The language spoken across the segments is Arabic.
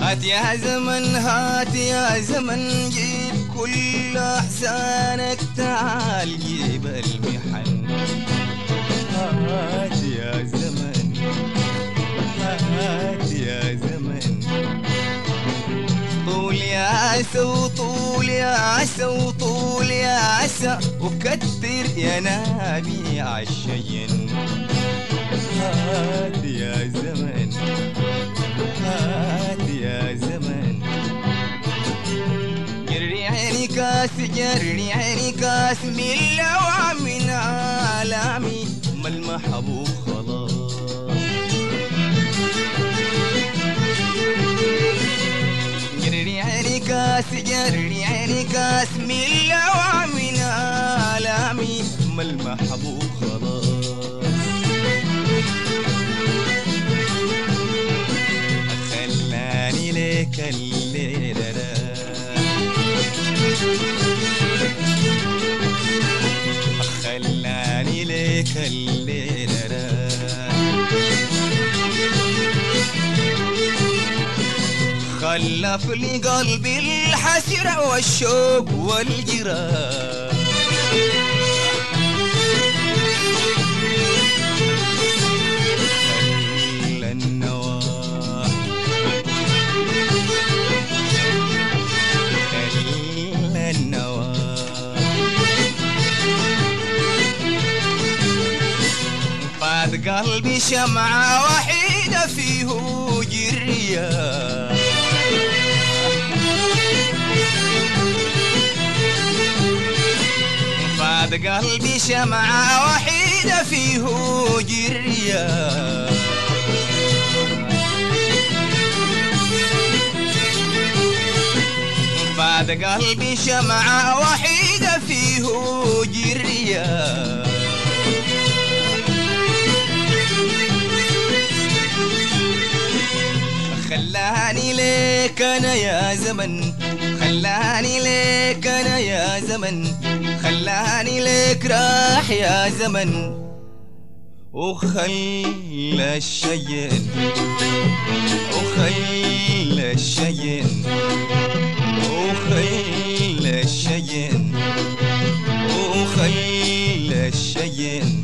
هات يا زمن هات يا زمن جيب كل أحزانك تعال جيب المحن. هات يا زمن هات يا زمن طول يا عسى وطول يا عسى وطول يا عسى وكتر يا نابي عالشين. هات يا زمن هات يا زمن جري عيني كاس جري عيني كاس من لوع من عالمي ما المحبوب خلاص. جري عيني كاس جري عيني كاس من لوع من عالمي ما المحبوب خلاص. خلاني ليك الليلة خلاني ليك الليلة خلف لي قلبي الحسرة والشوق والجراح. خلى النواح خلى النواح فات قلبي شمعة وحيدة فيه جرية. فات قلبي شمعة وحيدة فيه جرية. فات قلبي شمعة وحيدة فيه جرية. خلاني ليك أنا يا زمن خلاني ليك أنا يا زمن خلاني ليك راح يا زمن وخلى الشين وخلى الشين وخلى الشين وخلى الشين.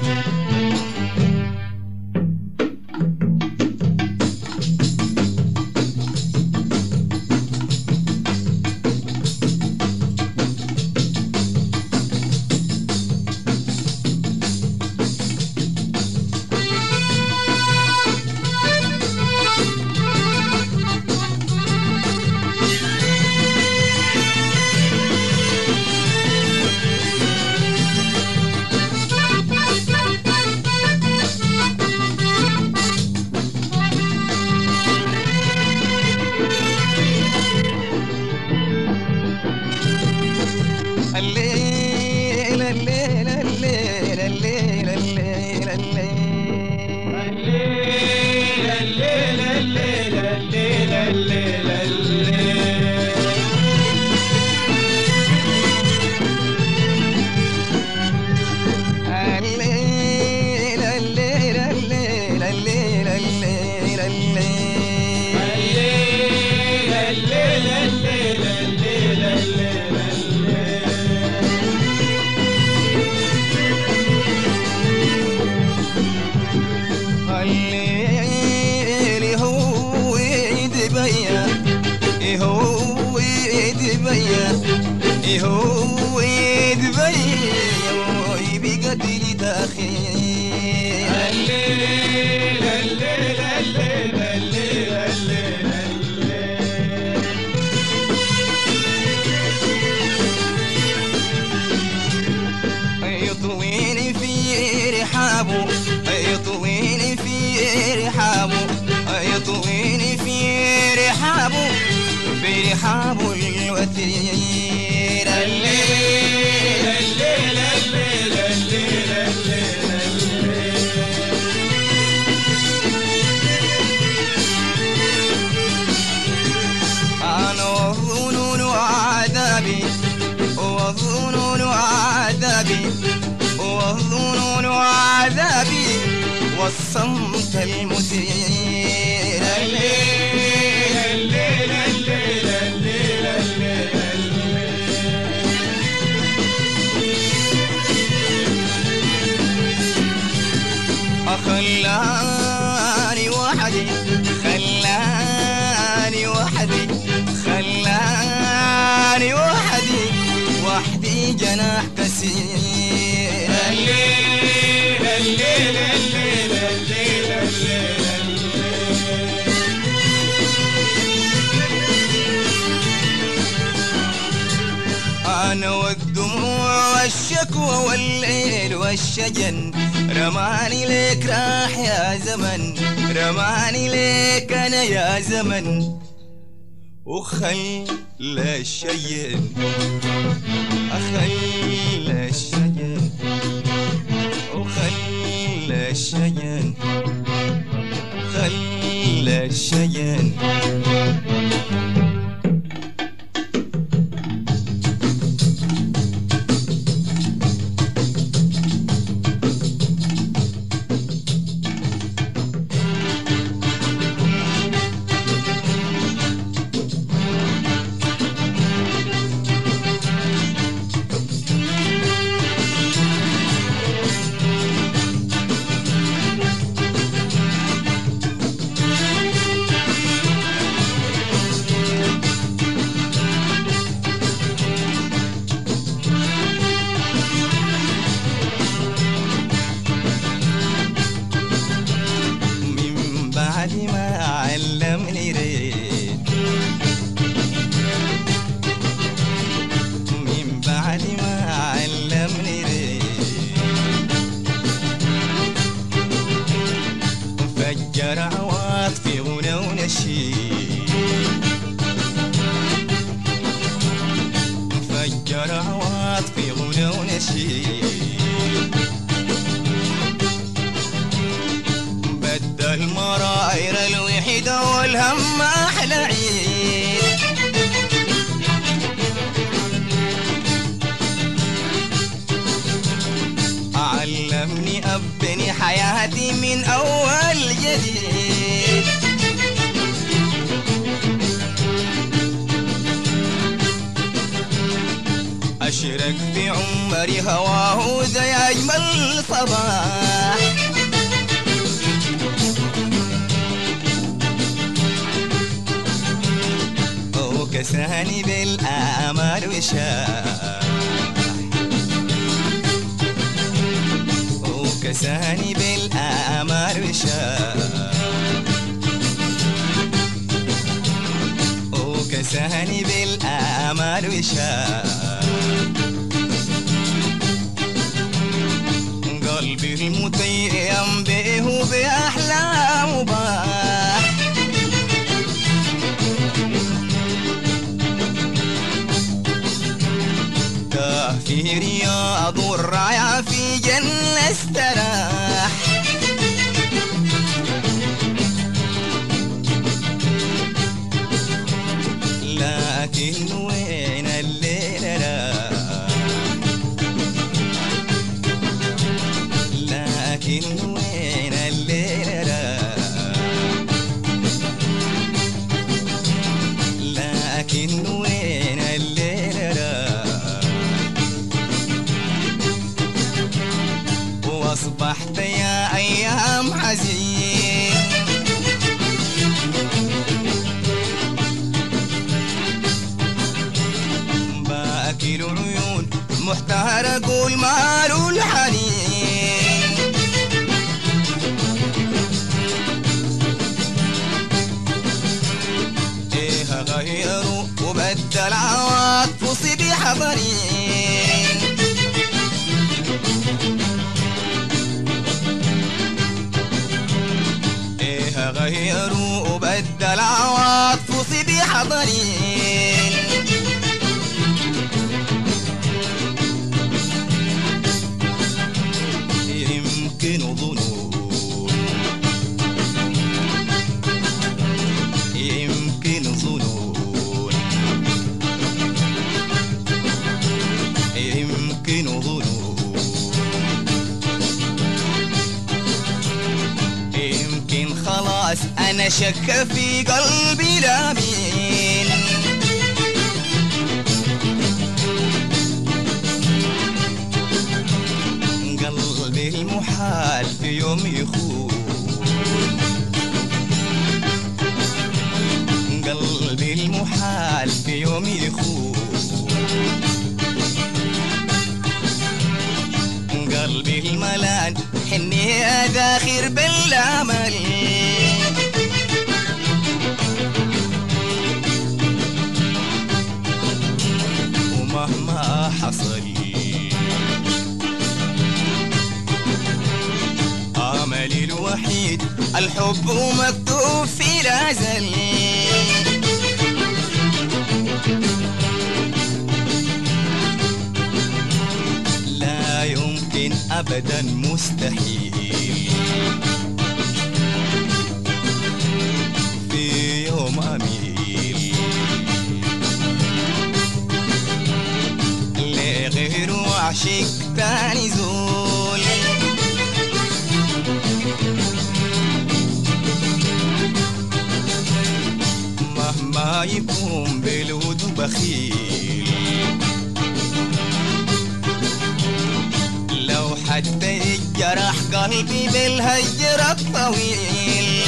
هو يدبي بقدر تأخير. الليل الليل الليل الليل الليل الليل يطويني في رحابه يطويني في رحابه يطويني في رحابه برحابه الوتير. الليل الليل الليل الليل الليل أنا والظنون وعذابي والظنون وعذابي والظنون وعذابي والصمت المثير. الليل جناح كسير. الليل الليل الليل الليل الليل أنا والدموع والشكوى والليل والشجن، رماني ليك راح يا زمن، رماني ليك أنا يا زمن. وخلى الشجن أخلى الشجن، وخلى الشجن خلى الشجن. فجر عواطفي غنى ونشيد، فجر عواطفي غنى ونشيد. بدل مراير الوحدة والهم أحلى عيد. علمني أبني حياتي من أول جديد. أشرق في عمري هواه زي أجمل صباح. وكساني بالآمال وشاح، وكساني بالآمال وشاح، وكساني بالآمال وشاح. قلبي المتيم به بأحلام باح. في رياض الرايع في جنة استراح. لكن وين الليل راح، لكن وين الليل راح، لكن وين الليل راح. واصبحت يا ايام حزين، باكي العيون محتار قول ماله الحنين. ايه غيروا وبدل عواطف صبي حضرين. غيروا وبدل عواطف صبي حضرين. يمكن ظنون، يمكن ظنون، يمكن ظنون، يمكن خلاص أنا شك في قلبي لامين. قلبي المحال في يوم يخون، قلبي المحال في يوم يخون. الامل. ومهما حصل املي الوحيد الحب مكتوب في الازل. لا يمكن ابدا مستحيل في يوم اميل لغير وعشق تاني زول. مهما يكون بالود بخيل لو حتى يجرح قلبي بالهجر الطويل.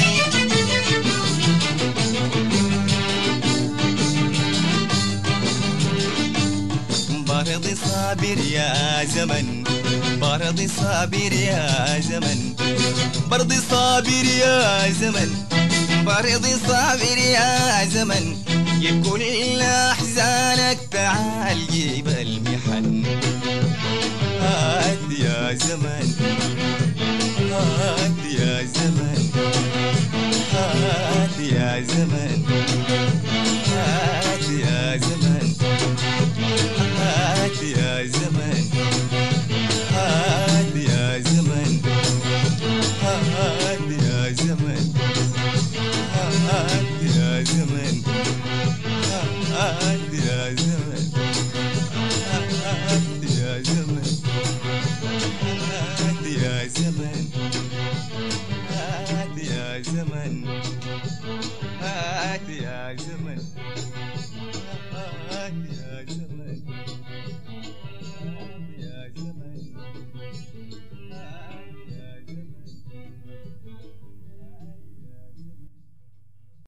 برضي صابر يا زمن، برضي صابر يا زمن، برضي صابر يا زمن، برضي صابر يا زمن. جيب كل احزانك تعال جيب المحن. هات يا زمن، هات يا زمن، هات يا زمن.